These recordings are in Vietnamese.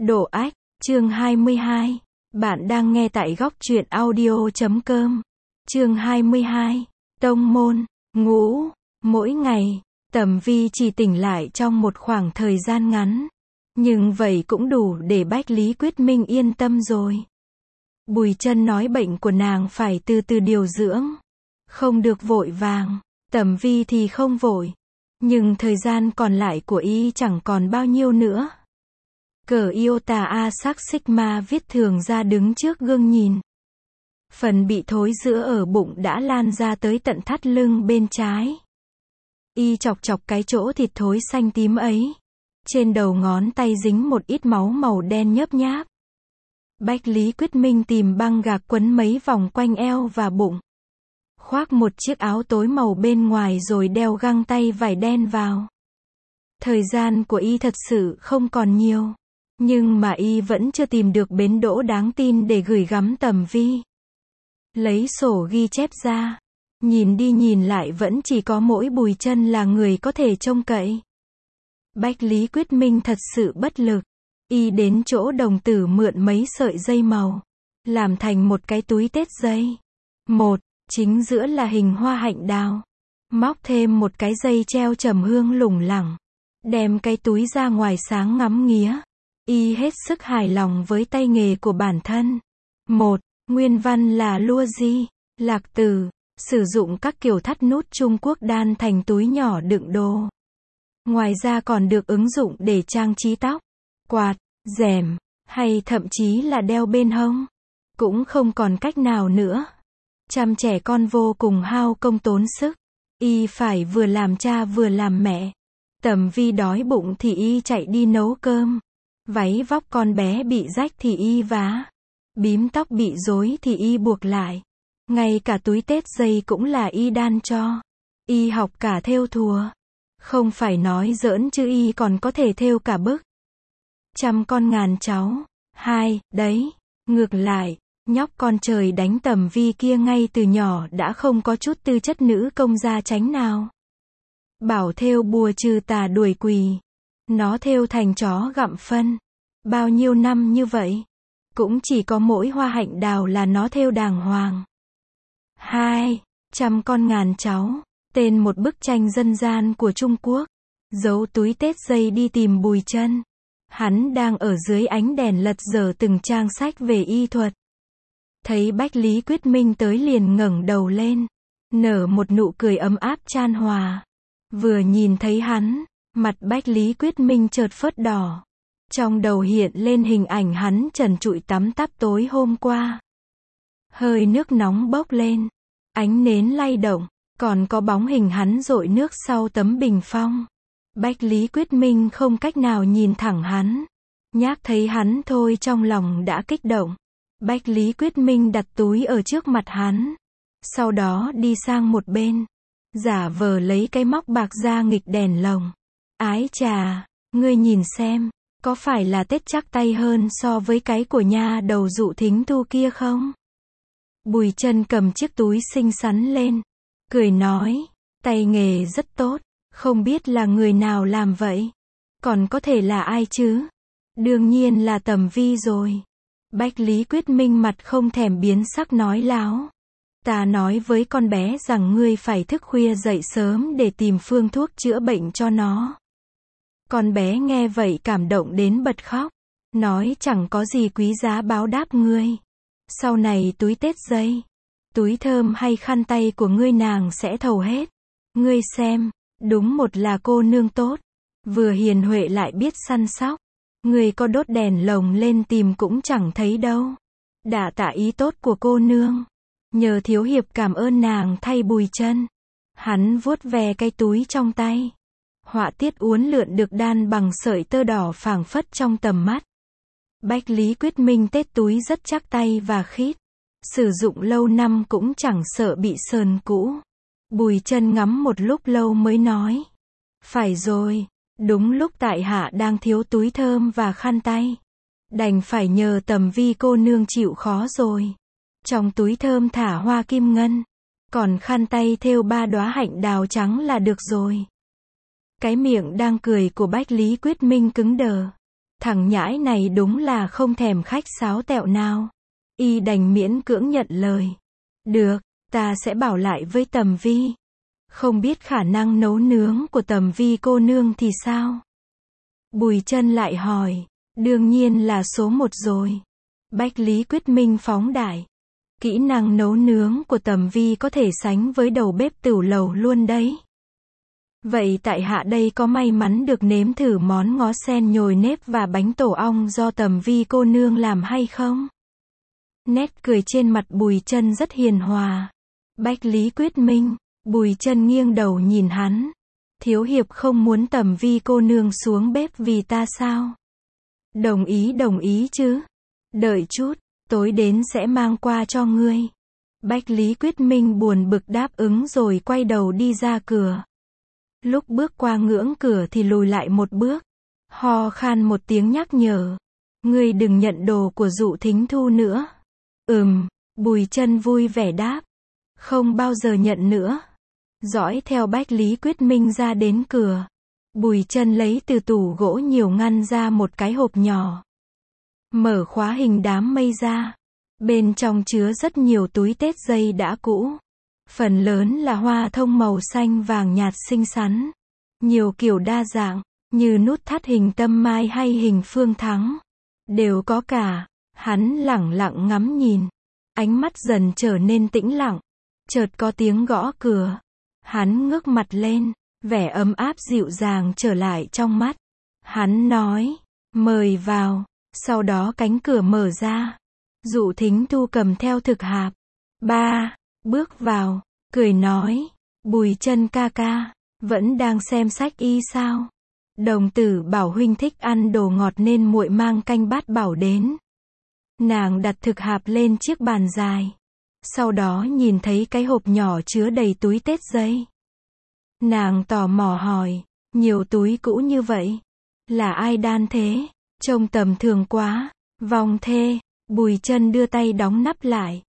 Độ ách, chương 22. Bạn đang nghe tại góc truyện audio.com. Chương 22. Tông môn, ngũ. Mỗi ngày, Tầm Vi chỉ tỉnh lại trong một khoảng thời gian ngắn. Nhưng vậy cũng đủ để Bách Lý Quyết Minh yên tâm rồi. Bùi Chân nói bệnh của nàng phải từ từ điều dưỡng. Không được vội vàng. Tầm Vi thì không vội. Nhưng thời gian còn lại của y chẳng còn bao nhiêu nữa. Cờ Iota A sắc Sigma viết thường ra đứng trước gương nhìn. Phần bị thối rữa ở bụng đã lan ra tới tận thắt lưng bên trái. Y chọc chọc cái chỗ thịt thối xanh tím ấy. Trên đầu ngón tay dính một ít máu màu đen nhớp nháp. Bách Lý Quyết Minh tìm băng gạc quấn mấy vòng quanh eo và bụng. Khoác một chiếc áo tối màu bên ngoài rồi đeo găng tay vải đen vào. Thời gian của y thật sự không còn nhiều. Nhưng mà y vẫn chưa tìm được bến đỗ đáng tin để gửi gắm Tầm Vi. Lấy sổ ghi chép ra. Nhìn đi nhìn lại vẫn chỉ có mỗi Bùi Chân là người có thể trông cậy. Bách Lý Quyết Minh thật sự bất lực. Y đến chỗ đồng tử mượn mấy sợi dây màu. Làm thành một cái túi tết dây. Chính giữa là hình hoa hạnh đào. Móc thêm một cái dây treo trầm hương lủng lẳng. Đem cái túi ra ngoài sáng ngắm nghía. Y hết sức hài lòng với tay nghề của bản thân. Nguyên văn là lua di, lạc từ, sử dụng các kiểu thắt nút Trung Quốc đan thành túi nhỏ đựng đồ. Ngoài ra còn được ứng dụng để trang trí tóc, quạt, rèm, hay thậm chí là đeo bên hông. Cũng không còn cách nào nữa. Chăm trẻ con vô cùng hao công tốn sức. Y phải vừa làm cha vừa làm mẹ. Tầm Vi đói bụng thì y chạy đi nấu cơm. Váy vóc con bé bị rách thì y vá. Bím tóc bị rối thì y buộc lại. Ngay cả túi tết dây cũng là y đan cho. Y học cả thêu thùa. Không phải nói giỡn chứ y còn có thể thêu cả bức. Trăm con ngàn cháu. Đấy. Ngược lại, nhóc con trời đánh Tầm Vi kia ngay từ nhỏ đã không có chút tư chất nữ công gia chánh nào. Bảo thêu bùa trừ tà đuổi quỷ. Nó thêu thành chó gặm phân. Bao nhiêu năm như vậy. Cũng chỉ có mỗi hoa hạnh đào là nó thêu đàng hoàng. Trăm con ngàn cháu. Tên một bức tranh dân gian của Trung Quốc. Giấu túi tết dây đi tìm Bùi Chân. Hắn đang ở dưới ánh đèn lật dở từng trang sách về y thuật. Thấy Bách Lý Quyết Minh tới liền ngẩng đầu lên. Nở một nụ cười ấm áp chan hòa. Vừa nhìn thấy hắn, mặt Bách Lý Quyết Minh chợt phớt đỏ. Trong đầu hiện lên hình ảnh hắn trần trụi tắm táp tối hôm qua. Hơi nước nóng bốc lên. Ánh nến lay động. Còn có bóng hình hắn dội nước sau tấm bình phong. Bách Lý Quyết Minh không cách nào nhìn thẳng hắn. Nhác thấy hắn thôi trong lòng đã kích động. Bách Lý Quyết Minh đặt túi ở trước mặt hắn. Sau đó đi sang một bên. Giả vờ lấy cái móc bạc ra nghịch đèn lồng. Ái chà, ngươi nhìn xem. Có phải là tết chắc tay hơn so với cái của nha đầu Dụ Thính Tu kia không? Bùi Chân cầm chiếc túi xinh xắn lên. Cười nói, tay nghề rất tốt. Không biết là người nào làm vậy. Còn có thể là ai chứ? Đương nhiên là Tầm Vi rồi. Bách Lý Quyết Minh mặt không thèm biến sắc nói láo. Ta nói với con bé rằng ngươi phải thức khuya dậy sớm để tìm phương thuốc chữa bệnh cho nó. Con bé nghe vậy cảm động đến bật khóc. Nói chẳng có gì quý giá báo đáp ngươi. Sau này túi tết dây, túi thơm hay khăn tay của ngươi nàng sẽ thầu hết. Ngươi xem, đúng một là cô nương tốt. Vừa hiền huệ lại biết săn sóc. Ngươi có đốt đèn lồng lên tìm cũng chẳng thấy đâu. Đả tạ ý tốt của cô nương. Nhờ thiếu hiệp cảm ơn nàng thay Bùi Chân. Hắn vuốt ve cái túi trong tay. Họa tiết uốn lượn được đan bằng sợi tơ đỏ phảng phất trong tầm mắt. Bách Lý Quyết Minh tết túi rất chắc tay và khít. Sử dụng lâu năm cũng chẳng sợ bị sờn cũ. Bùi Chân ngắm một lúc lâu mới nói. Phải rồi, đúng lúc tại hạ đang thiếu túi thơm và khăn tay. Đành phải nhờ Tầm Vi cô nương chịu khó rồi. Trong túi thơm thả hoa kim ngân. Còn khăn tay thêu 3 đóa hạnh đào trắng là được rồi. Cái miệng đang cười của Bách Lý Quyết Minh cứng đờ. Thằng nhãi này đúng là không thèm khách sáo tẹo nào. Y đành miễn cưỡng nhận lời. Được, ta sẽ bảo lại với Tầm Vi. Không biết khả năng nấu nướng của Tầm Vi cô nương thì sao? Bùi Chân lại hỏi. Đương nhiên là số 1 rồi. Bách Lý Quyết Minh phóng đại. Kỹ năng nấu nướng của Tầm Vi có thể sánh với đầu bếp tửu lầu luôn đấy. Vậy tại hạ đây có may mắn được nếm thử món ngó sen nhồi nếp và bánh tổ ong do Tầm Vi cô nương làm hay không? Nét cười trên mặt Bùi Chân rất hiền hòa. Bách Lý Quyết Minh. Bùi Chân nghiêng đầu nhìn hắn. Thiếu hiệp không muốn Tầm Vi cô nương xuống bếp vì ta sao? Đồng ý chứ. Đợi chút, tối đến sẽ mang qua cho ngươi. Bách Lý Quyết Minh buồn bực đáp ứng rồi quay đầu đi ra cửa. Lúc bước qua ngưỡng cửa thì lùi lại một bước. Ho khan một tiếng nhắc nhở. Ngươi đừng nhận đồ của Dụ Thính Thu nữa. Bùi Chân vui vẻ đáp. Không bao giờ nhận nữa. Dõi theo Bách Lý Quyết Minh ra đến cửa. Bùi Chân lấy từ tủ gỗ nhiều ngăn ra một cái hộp nhỏ. Mở khóa hình đám mây ra. Bên trong chứa rất nhiều túi tết dây đã cũ. Phần lớn là hoa thông màu xanh vàng nhạt xinh xắn. Nhiều kiểu đa dạng, như nút thắt hình tâm mai hay hình phương thắng. Đều có cả. Hắn lẳng lặng ngắm nhìn. Ánh mắt dần trở nên tĩnh lặng. Chợt có tiếng gõ cửa. Hắn ngước mặt lên. Vẻ ấm áp dịu dàng trở lại trong mắt. Hắn nói, mời vào. Sau đó cánh cửa mở ra. Dụ Thính Thu cầm theo thực hạp. Bước vào, cười nói, Bùi Chân ca ca, vẫn đang xem sách y sao? Đồng tử bảo huynh thích ăn đồ ngọt nên muội mang canh bát bảo đến. Nàng đặt thực hạp lên chiếc bàn dài. Sau đó nhìn thấy cái hộp nhỏ chứa đầy túi tết dây. Nàng tò mò hỏi, nhiều túi cũ như vậy, là ai đan thế? Trông tầm thường quá. Vong thê. Bùi Chân đưa tay đóng nắp lại.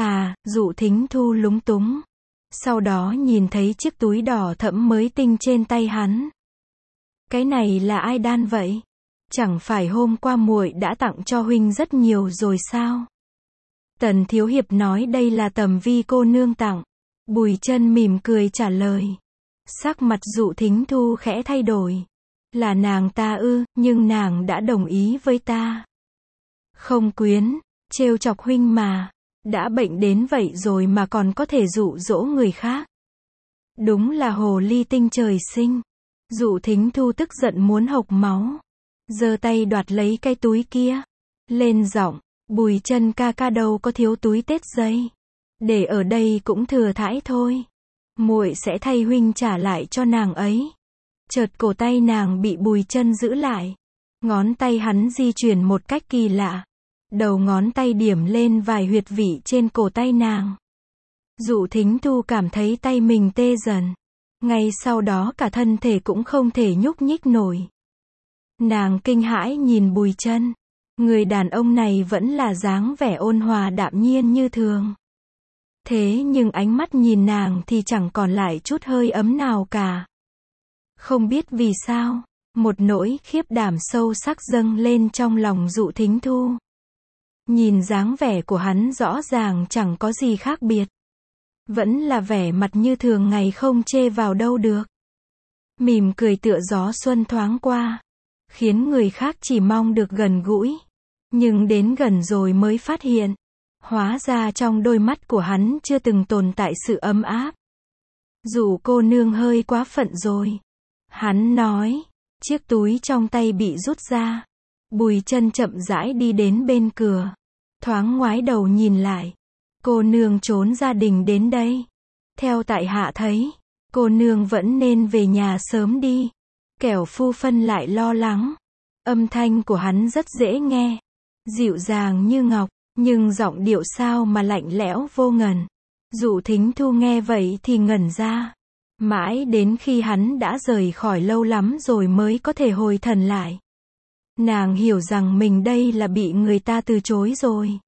Dụ Thính Thu lúng túng. Sau đó nhìn thấy chiếc túi đỏ thẫm mới tinh trên tay hắn. Cái này là ai đan vậy? Chẳng phải hôm qua muội đã tặng cho huynh rất nhiều rồi sao? Tần thiếu hiệp nói đây là Tầm Vi cô nương tặng. Bùi Chân mỉm cười trả lời. Sắc mặt Dụ Thính Thu khẽ thay đổi. Là nàng ta ư, nhưng nàng đã đồng ý với ta. Không quyến, trêu chọc huynh mà. Đã bệnh đến vậy rồi mà còn có thể dụ dỗ người khác. Đúng là hồ ly tinh trời sinh. Dụ Thính Thu tức giận muốn hộc máu. Giơ tay đoạt lấy cái túi kia. Lên giọng, Bùi Chân ca ca đâu có thiếu túi tết dây. Để ở đây cũng thừa thãi thôi. Muội sẽ thay huynh trả lại cho nàng ấy. Chợt cổ tay nàng bị Bùi Chân giữ lại. Ngón tay hắn di chuyển một cách kỳ lạ. Đầu ngón tay điểm lên vài huyệt vị trên cổ tay nàng. Dụ Thính Thu cảm thấy tay mình tê dần. Ngay sau đó cả thân thể cũng không thể nhúc nhích nổi. Nàng kinh hãi nhìn Bùi Chân. Người đàn ông này vẫn là dáng vẻ ôn hòa đạm nhiên như thường. Thế nhưng ánh mắt nhìn nàng thì chẳng còn lại chút hơi ấm nào cả. Không biết vì sao, một nỗi khiếp đảm sâu sắc dâng lên trong lòng Dụ Thính Thu. Nhìn dáng vẻ của hắn rõ ràng chẳng có gì khác biệt. Vẫn là vẻ mặt như thường ngày không chê vào đâu được. Mỉm cười tựa gió xuân thoáng qua. Khiến người khác chỉ mong được gần gũi. Nhưng đến gần rồi mới phát hiện. Hóa ra trong đôi mắt của hắn chưa từng tồn tại sự ấm áp. Dụ cô nương hơi quá phận rồi. Hắn nói. Chiếc túi trong tay bị rút ra. Bùi Chân chậm rãi đi đến bên cửa. Thoáng ngoái đầu nhìn lại. Cô nương trốn gia đình đến đây. Theo tại hạ thấy, cô nương vẫn nên về nhà sớm đi. Kẻo phu phân lại lo lắng. Âm thanh của hắn rất dễ nghe. Dịu dàng như ngọc, nhưng giọng điệu sao mà lạnh lẽo vô ngần. Dụ Thính Thu nghe vậy thì ngẩn ra. Mãi đến khi hắn đã rời khỏi lâu lắm rồi mới có thể hồi thần lại. Nàng hiểu rằng mình đây là bị người ta từ chối rồi.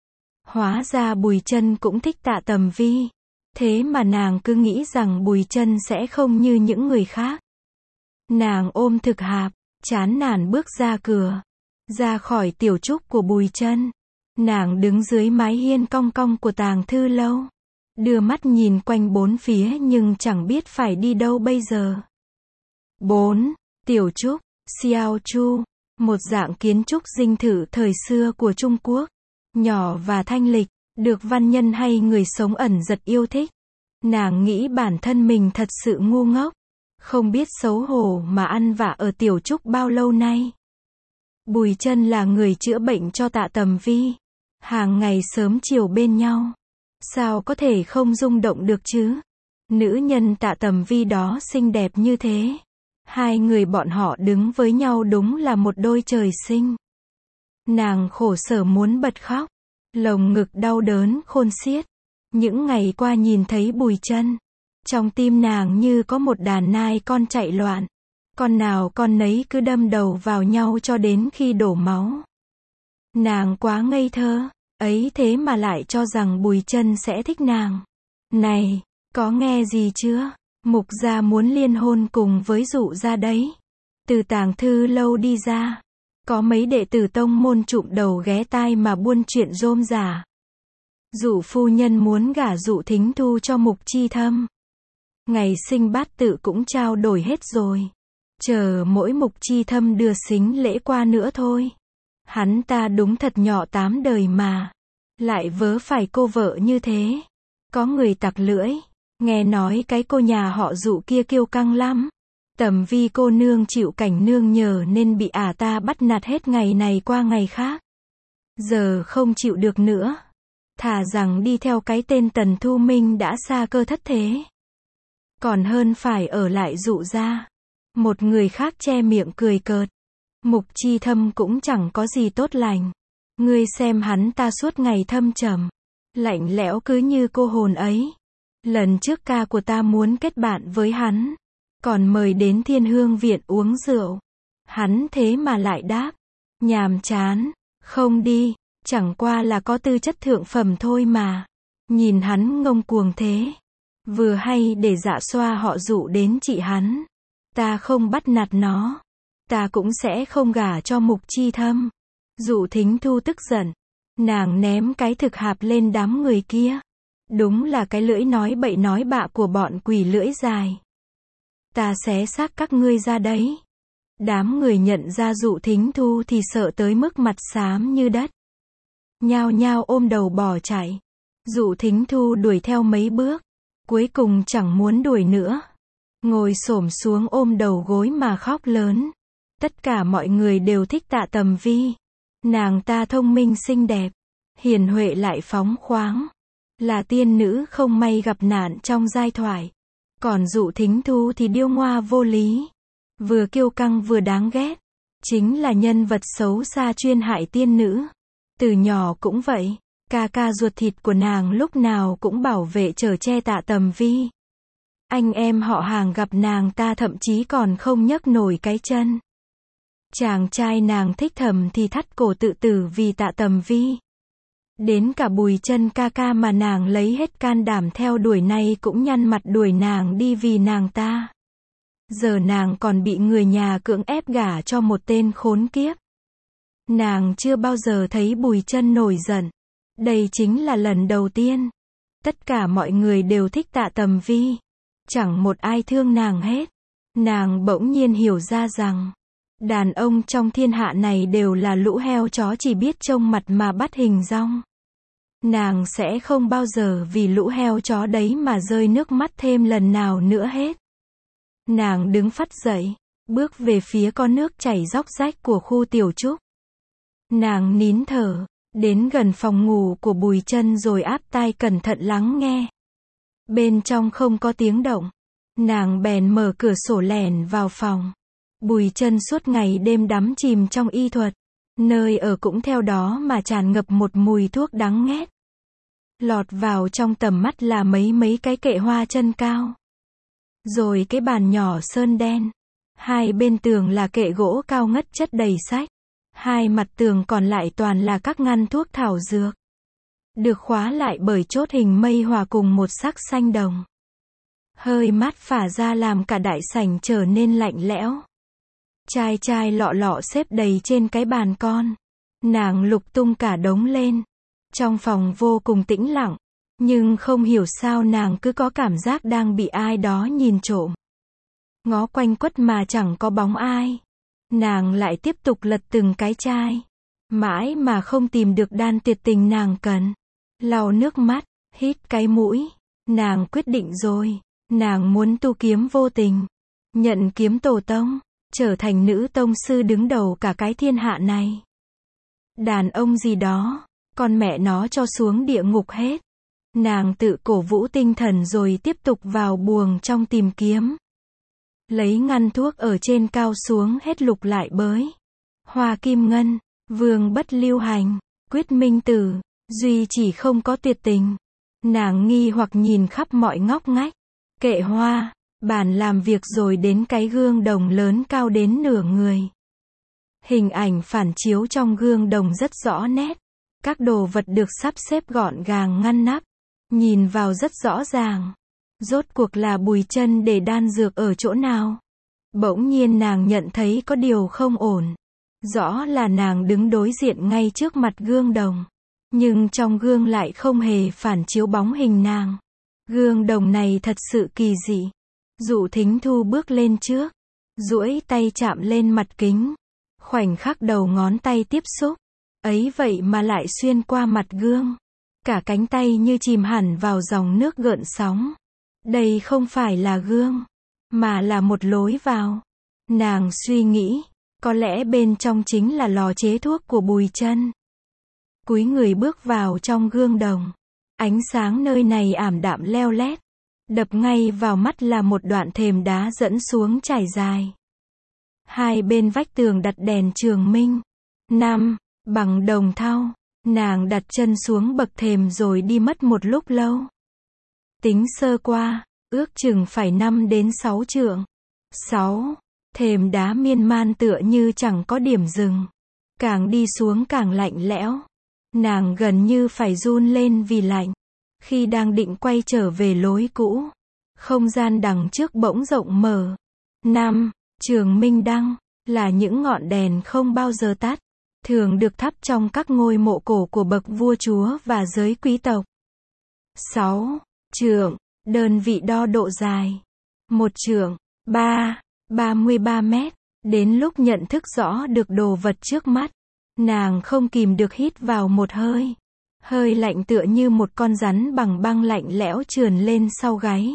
Hóa ra Bùi Chân cũng thích Tạ Tầm Vi. Thế mà nàng cứ nghĩ rằng Bùi Chân sẽ không như những người khác. Nàng ôm thực hạp, chán nản bước ra cửa. Ra khỏi tiểu trúc của Bùi Chân, nàng đứng dưới mái hiên cong cong của Tàng Thư Lâu, đưa mắt nhìn quanh bốn phía nhưng chẳng biết phải đi đâu bây giờ. 4. Tiểu trúc, Xiao Chu, một dạng kiến trúc dinh thự thời xưa của Trung Quốc, nhỏ và thanh lịch, được văn nhân hay người sống ẩn giật yêu thích. Nàng nghĩ bản thân mình thật sự ngu ngốc, không biết xấu hổ mà ăn vạ ở tiểu trúc bao lâu nay. Bùi Chân là người chữa bệnh cho Tạ Tầm Vi, hàng ngày sớm chiều bên nhau, sao có thể không rung động được chứ? Nữ nhân Tạ Tầm Vi đó xinh đẹp như thế, hai người bọn họ đứng với nhau đúng là một đôi trời sinh. Nàng khổ sở muốn bật khóc, lồng ngực đau đớn khôn xiết. Những ngày qua nhìn thấy Bùi Chân, trong tim nàng như có một đàn nai con chạy loạn, con nào con nấy cứ đâm đầu vào nhau cho đến khi đổ máu. Nàng quá ngây thơ, ấy thế mà lại cho rằng Bùi Chân sẽ thích nàng. Này, có nghe gì chưa? Mục gia muốn liên hôn cùng với Dụ gia đấy. Từ Tàng Thư Lâu đi ra, có mấy đệ tử tông môn trụm đầu ghé tai mà buôn chuyện rôm rả. Dụ phu nhân muốn gả Dụ Thính Thu cho Mục Chi Thâm. Ngày sinh bát tự cũng trao đổi hết rồi, chờ mỗi Mục Chi Thâm đưa sính lễ qua nữa thôi. Hắn ta đúng thật nhỏ 8 đời mà, lại vớ phải cô vợ như thế. Có người tặc lưỡi, nghe nói cái cô nhà họ Dụ kia kiêu căng lắm. Tầm Vi cô nương chịu cảnh nương nhờ nên bị ả ta bắt nạt hết ngày này qua ngày khác. Giờ không chịu được nữa, thà rằng đi theo cái tên Tần Thu Minh đã xa cơ thất thế, còn hơn phải ở lại Dụ gia. Một người khác che miệng cười cợt. Mục Chi Thâm cũng chẳng có gì tốt lành. Ngươi xem hắn ta suốt ngày thâm trầm, lạnh lẽo cứ như cô hồn ấy. Lần trước ca của ta muốn kết bạn với hắn, còn mời đến Thiên Hương Viện uống rượu. Hắn thế mà lại đáp, nhàm chán, không đi, chẳng qua là có tư chất thượng phẩm thôi mà. Nhìn hắn ngông cuồng thế, vừa hay để dạ xoa họ Dụ đến trị hắn. Ta không bắt nạt nó, ta cũng sẽ không gả cho Mục Chi Thâm. Dụ Thính Thu tức giận, nàng ném cái thực hạp lên đám người kia. Đúng là cái lưỡi nói bậy nói bạ của bọn quỷ lưỡi dài. Ta xé xác các ngươi ra đấy. Đám người nhận ra Dụ Thính Thu thì sợ tới mức mặt xám như đất, nhao nhao ôm đầu bỏ chạy. Dụ Thính Thu đuổi theo mấy bước, cuối cùng chẳng muốn đuổi nữa, ngồi xổm xuống ôm đầu gối mà khóc lớn. Tất cả mọi người đều thích Tạ Tầm Vi. Nàng ta thông minh xinh đẹp, hiền huệ lại phóng khoáng, là tiên nữ không may gặp nạn trong giai thoại. Còn Dụ Thính Thu thì điêu ngoa vô lý, vừa kiêu căng vừa đáng ghét, chính là nhân vật xấu xa chuyên hại tiên nữ. Từ nhỏ cũng vậy, ca ca ruột thịt của nàng lúc nào cũng bảo vệ chở che Tạ Tầm Vi. Anh em họ hàng gặp nàng ta thậm chí còn không nhấc nổi cái chân. Chàng trai nàng thích thầm thì thắt cổ tự tử vì Tạ Tầm Vi. Đến cả Bùi Chân ca ca mà nàng lấy hết can đảm theo đuổi này cũng nhăn mặt đuổi nàng đi vì nàng ta. Giờ nàng còn bị người nhà cưỡng ép gả cho một tên khốn kiếp. Nàng chưa bao giờ thấy Bùi Chân nổi giận. Đây chính là lần đầu tiên. Tất cả mọi người đều thích Tạ Tầm Vi, chẳng một ai thương nàng hết. Nàng bỗng nhiên hiểu ra rằng, đàn ông trong thiên hạ này đều là lũ heo chó chỉ biết trông mặt mà bắt hình dong. Nàng sẽ không bao giờ vì lũ heo chó đấy mà rơi nước mắt thêm lần nào nữa hết. Nàng đứng phắt dậy, bước về phía con nước chảy róc rách của khu tiểu trúc. Nàng nín thở, đến gần phòng ngủ của Bùi Chân rồi áp tai cẩn thận lắng nghe. Bên trong không có tiếng động. Nàng bèn mở cửa sổ lẻn vào phòng. Bùi Chân suốt ngày đêm đắm chìm trong y thuật. Nơi ở cũng theo đó mà tràn ngập một mùi thuốc đắng nghét. Lọt vào trong tầm mắt là mấy cái kệ hoa chân cao. Rồi cái bàn nhỏ sơn đen. Hai bên tường là kệ gỗ cao ngất chất đầy sách. Hai mặt tường còn lại toàn là các ngăn thuốc thảo dược, được khóa lại bởi chốt hình mây hòa cùng một sắc xanh đồng. Hơi mát phả ra làm cả đại sảnh trở nên lạnh lẽo. Chai chai lọ lọ xếp đầy trên cái bàn con. Nàng lục tung cả đống lên. Trong phòng vô cùng tĩnh lặng, nhưng không hiểu sao nàng cứ có cảm giác đang bị ai đó nhìn trộm. Ngó quanh quất mà chẳng có bóng ai. Nàng lại tiếp tục lật từng cái chai. Mãi mà không tìm được đan tuyệt tình nàng cần. Lau nước mắt, hít cái mũi. Nàng quyết định rồi. Nàng muốn tu kiếm vô tình. Nhận kiếm tổ tông. Trở thành nữ tông sư đứng đầu cả cái thiên hạ này. Đàn ông gì đó, con mẹ nó cho xuống địa ngục hết. Nàng tự cổ vũ tinh thần rồi tiếp tục vào buồng trong tìm kiếm. Lấy ngăn thuốc ở trên cao xuống hết lục lại bới. Hoa kim ngân, vương bất lưu hành, quyết minh tử, duy chỉ không có tuyệt tình. Nàng nghi hoặc nhìn khắp mọi ngóc ngách. Kệ hoa, bàn làm việc rồi đến cái gương đồng lớn cao đến nửa người. Hình ảnh phản chiếu trong gương đồng rất rõ nét. Các đồ vật được sắp xếp gọn gàng ngăn nắp. Nhìn vào rất rõ ràng. Rốt cuộc là Bùi Chân để đan dược ở chỗ nào? Bỗng nhiên nàng nhận thấy có điều không ổn. Rõ là nàng đứng đối diện ngay trước mặt gương đồng. Nhưng trong gương lại không hề phản chiếu bóng hình nàng. Gương đồng này thật sự kỳ dị. Dụ Thính Thu bước lên trước. Duỗi tay chạm lên mặt kính. Khoảnh khắc đầu ngón tay tiếp xúc. Ấy vậy mà lại xuyên qua mặt gương. Cả cánh tay như chìm hẳn vào dòng nước gợn sóng. Đây không phải là gương, mà là một lối vào. Nàng suy nghĩ, có lẽ bên trong chính là lò chế thuốc của Bùi Chân. Cúi người bước vào trong gương đồng. Ánh sáng nơi này ảm đạm leo lét. Đập ngay vào mắt là một đoạn thềm đá dẫn xuống trải dài. Hai bên vách tường đặt đèn trường minh. Bằng đồng thau. Nàng đặt chân xuống bậc thềm rồi đi mất một lúc lâu. Tính sơ qua, ước chừng phải 5 đến 6 trượng. 6. Thềm đá miên man tựa như chẳng có điểm dừng. Càng đi xuống càng lạnh lẽo. Nàng gần như phải run lên vì lạnh. Khi đang định quay trở về lối cũ, không gian đằng trước bỗng rộng mở. Trường minh đăng, là những ngọn đèn không bao giờ tắt. Thường được thắp trong các ngôi mộ cổ của bậc vua chúa và giới quý tộc. 6. Trượng, đơn vị đo độ dài. 1 trượng, 33 mét. Đến lúc nhận thức rõ được đồ vật trước mắt, nàng không kìm được hít vào một hơi. Hơi lạnh tựa như một con rắn bằng băng lạnh lẽo trườn lên sau gáy.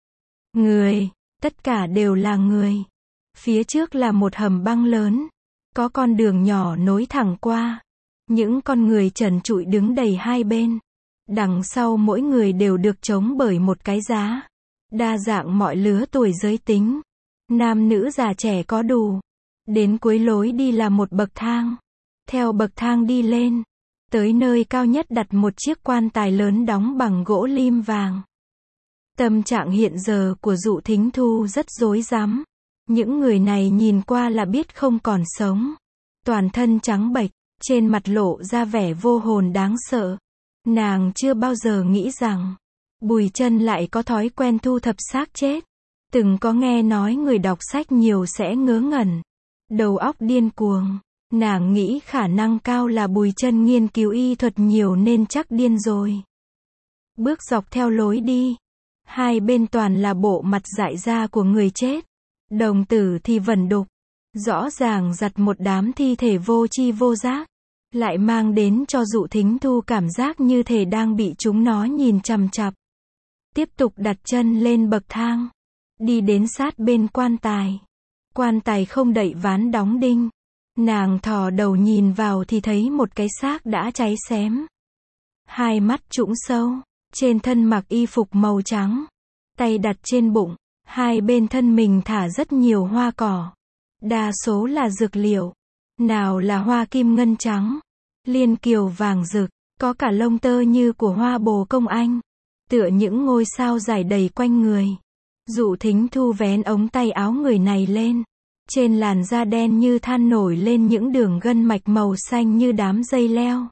Người, tất cả đều là người. Phía trước là một hầm băng lớn. Có con đường nhỏ nối thẳng qua. Những con người trần trụi đứng đầy hai bên. Đằng sau mỗi người đều được chống bởi một cái giá. Đa dạng mọi lứa tuổi giới tính. Nam nữ già trẻ có đủ. Đến cuối lối đi là một bậc thang. Theo bậc thang đi lên. Tới nơi cao nhất đặt một chiếc quan tài lớn đóng bằng gỗ lim vàng. Tâm trạng hiện giờ của Dụ Thính Thu rất rối rắm. Những người này nhìn qua là biết không còn sống. Toàn thân trắng bệch, trên mặt lộ ra vẻ vô hồn đáng sợ. Nàng chưa bao giờ nghĩ rằng Bùi Chân lại có thói quen thu thập xác chết. Từng có nghe nói người đọc sách nhiều sẽ ngớ ngẩn, đầu óc điên cuồng. Nàng nghĩ khả năng cao là Bùi Chân nghiên cứu y thuật nhiều nên chắc điên rồi. Bước dọc theo lối đi, hai bên toàn là bộ mặt dại ra của người chết. Đồng tử thì vẩn đục, rõ ràng giặt một đám thi thể vô tri vô giác, lại mang đến cho Dụ Thính Thu cảm giác như thể đang bị chúng nó nhìn chằm chằm. Tiếp tục đặt chân lên bậc thang, đi đến sát bên quan tài. Quan tài không đậy ván đóng đinh. Nàng thò đầu nhìn vào thì thấy một cái xác đã cháy xém. Hai mắt trũng sâu, trên thân mặc y phục màu trắng, tay đặt trên bụng. Hai bên thân mình thả rất nhiều hoa cỏ. Đa số là dược liệu. Nào là hoa kim ngân trắng, liên kiều vàng rực, có cả lông tơ như của hoa bồ công anh. Tựa những ngôi sao dài đầy quanh người. Dụ Thính Thu vén ống tay áo người này lên. Trên làn da đen như than nổi lên những đường gân mạch màu xanh như đám dây leo.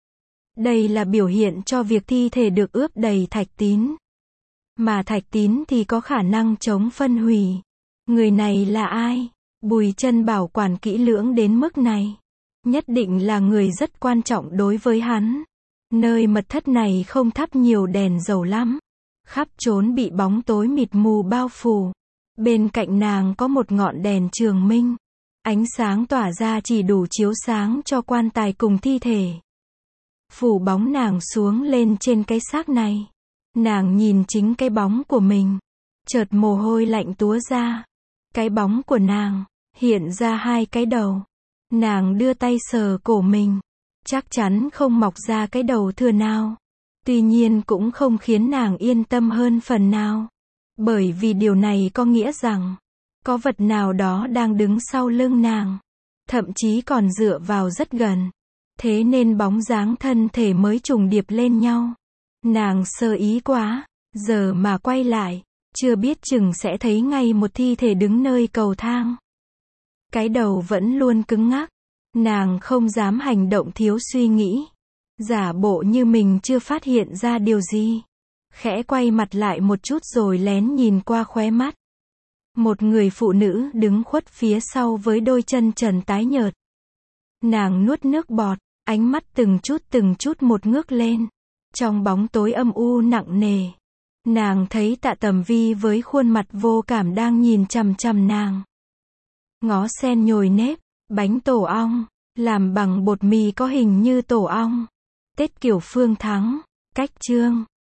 Đây là biểu hiện cho việc thi thể được ướp đầy thạch tín. Mà thạch tín thì có khả năng chống phân hủy. Người này là ai? Bùi Chân bảo quản kỹ lưỡng đến mức này. Nhất định là người rất quan trọng đối với hắn. Nơi mật thất này không thắp nhiều đèn dầu lắm. Khắp trốn bị bóng tối mịt mù bao phủ. Bên cạnh nàng có một ngọn đèn trường minh. Ánh sáng tỏa ra chỉ đủ chiếu sáng cho quan tài cùng thi thể. Phủ bóng nàng xuống lên trên cái xác này. Nàng nhìn chính cái bóng của mình. Chợt mồ hôi lạnh túa ra. Cái bóng của nàng, hiện ra hai cái đầu. Nàng đưa tay sờ cổ mình. Chắc chắn không mọc ra cái đầu thừa nào. Tuy nhiên cũng không khiến nàng yên tâm hơn phần nào. Bởi vì điều này có nghĩa rằng, có vật nào đó đang đứng sau lưng nàng. Thậm chí còn dựa vào rất gần. Thế nên bóng dáng thân thể mới trùng điệp lên nhau. Nàng sơ ý quá, giờ mà quay lại, chưa biết chừng sẽ thấy ngay một thi thể đứng nơi cầu thang. Cái đầu vẫn luôn cứng ngắc. Nàng không dám hành động thiếu suy nghĩ. Giả bộ như mình chưa phát hiện ra điều gì. Khẽ quay mặt lại một chút rồi lén nhìn qua khóe mắt. Một người phụ nữ đứng khuất phía sau với đôi chân trần tái nhợt. Nàng nuốt nước bọt, ánh mắt từng chút một ngước lên. Trong bóng tối âm u nặng nề, nàng thấy Tạ Tầm Vi với khuôn mặt vô cảm đang nhìn chằm chằm nàng. Ngó sen nhồi nếp, bánh tổ ong, làm bằng bột mì có hình như tổ ong. Tết kiểu Phương Thắng, cách chương